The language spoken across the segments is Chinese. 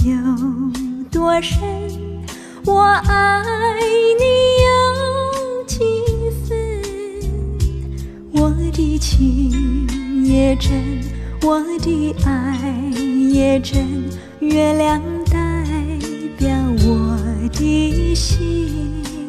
有多深，我爱你有几分。我的情也真，我的爱也真，月亮代表我的心。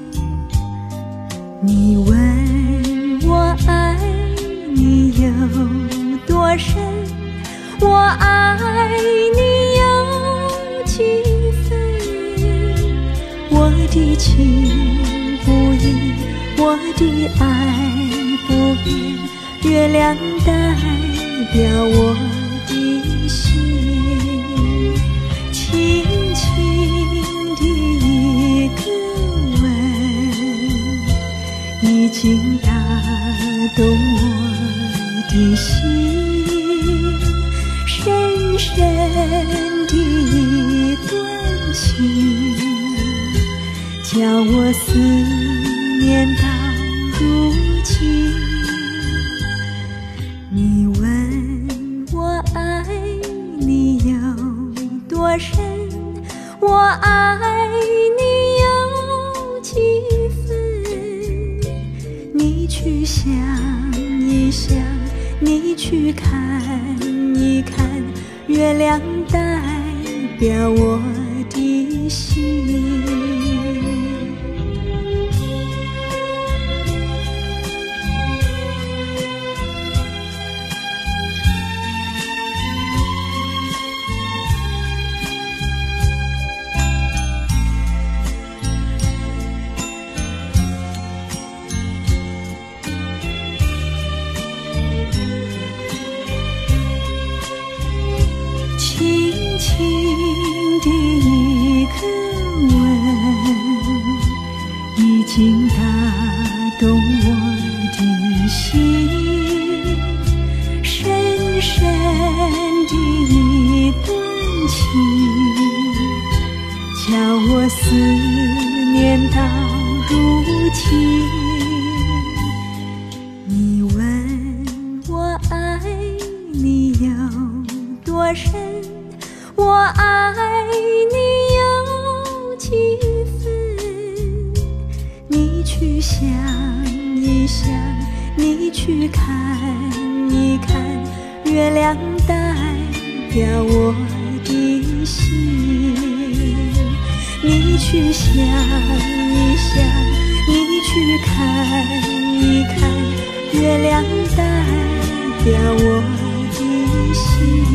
你问我爱你有多深，我爱你有几分。我的情不移，我的爱不变，月亮代表我的心。轻轻的一个吻，已经打动我的心。深深的一段情，叫我思念到如今。你问我爱你有多深，我爱你有几分。你去想一想，你去看一看，月亮代表我的心。轻轻的一个吻，已经打动我的心。深深的一段情，叫我思念到如今。你问我爱你有多深，我爱你有几分。你去想一想，你去看一看，月亮代表我的心。你去想一想，你去看一看，月亮代表我的心。